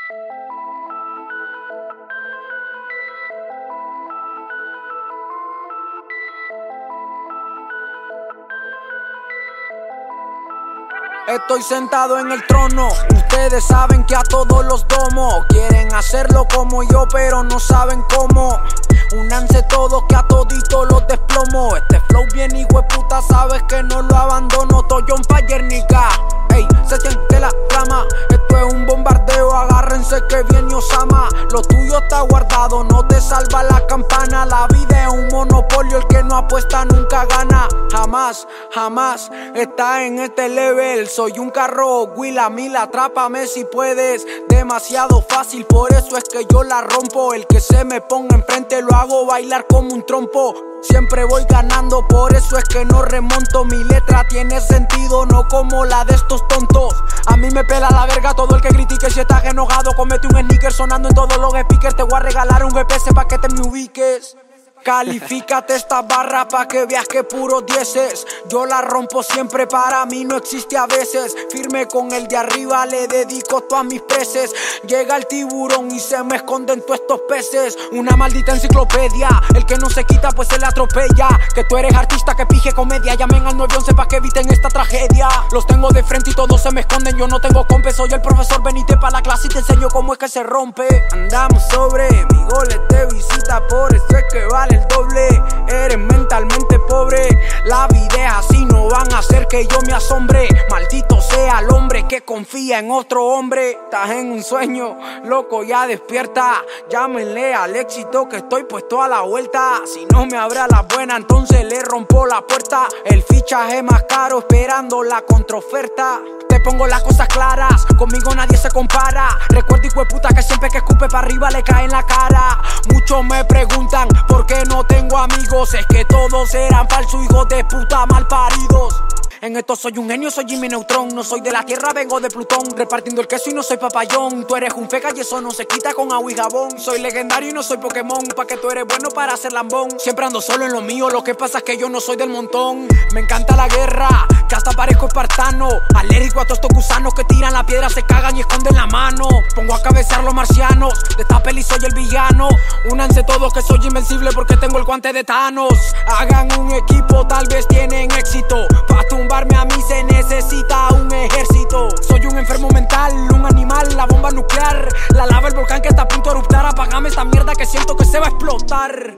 Estoy sentado en el trono, ustedes saben que a todos los domo. Quieren hacerlo como yo, pero no saben cómo. Únanse todos que a todito los desplomo. Este flow bien hijo de puta, sabes que no lo abandono. Estoy on fire, nigga. Ey, se siente la flama. Esto es un bombardeo, agárrense que viene Osama. Lo tuyo está guardado, no te salva la campana. La vida es un monopolio, el que no apuesta nunca gana. Jamás, jamás está en este level. Soy un carro, Willa Mila, atrápame si puedes. Demasiado fácil, por eso es que yo la rompo. El que se me ponga enfrente lo hago bailar como un trompo. Siempre voy ganando, por eso es que no remonto. Mi letra tiene sentido, no como la de estos tontos. A mí me pela la verga todo el que critique. Si estás enojado, comete un sneaker sonando en todos los speakers. Te voy a regalar un GPS pa' que te me ubiques. Califícate esta barra pa' que veas que puros dieces. Yo la rompo siempre, para mí no existe a veces. Firme con el de arriba, le dedico todas mis preces. Llega el tiburón y se me esconden todos estos peces. Una maldita enciclopedia, el que no se quita pues se le atropella. Que tú eres artista que pije comedia. Llamen al 911 pa' que eviten esta tragedia. Los tengo de frente y todos se me esconden. Yo no tengo compe, soy el profesor. Venite pa' la clase y te enseño cómo es que se rompe. Andamos sobre mi goles de visita, por eso es que vale el doble. Eres mentalmente pobre, la vida es así, no van a hacer que yo me asombre. Maldito sea el hombre que confía en otro hombre. Estás en un sueño, loco, ya despierta. Llámenle al éxito que estoy puesto a la vuelta. Si no me abre a la buena, entonces le rompo la puerta. El fichaje más caro, esperando la contraoferta. Te pongo las cosas claras, conmigo nadie se compara. Recuerdo hijo de puta que siempre que escupe para arriba le cae en la cara. Muchos me preguntan por qué no tengo amigos. Es que todos eran falsos hijos de puta mal paridos. En esto soy un genio, soy Jimmy Neutron. No soy de la tierra, vengo de Plutón. Repartiendo el queso y no soy papayón. Tú eres un feca y eso no se quita con agua y jabón. Soy legendario y no soy Pokémon. Pa' que tú eres bueno para hacer lambón. Siempre ando solo en lo mío, lo que pasa es que yo no soy del montón. Me encanta la guerra, que hasta parezco espartano. Alérgico a todos estos gusanos que tiran la piedra, se cagan y esconden la mano. Pongo a cabecear los marcianos, de esta peli soy el villano. Únanse todos que soy invencible porque tengo el guante de Thanos. Hagan un equipo, tal vez tienen éxito. Pa' tumbarme a mí se necesita un ejército. Soy un enfermo mental, un animal, la bomba nuclear. La lava, el volcán que está a punto de eruptar. Apagame esta mierda que siento que se va a explotar.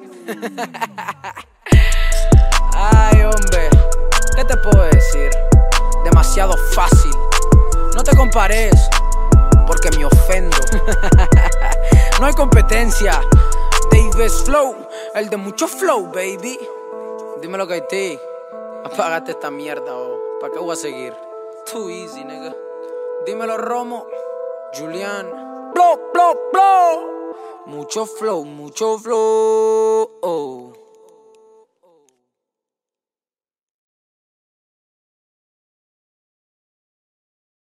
Ay, hombre, ¿qué te puedo decir? Demasiado fácil. No te compares, porque me ofendo. No hay competencia. Davis Flow, el de mucho flow, baby. Dímelo que hay ti. Apágate esta mierda, ¿para qué voy a seguir? Too easy, nigga. Dímelo, Romo, Julián. Blow, blow, blow. Mucho flow, mucho flow.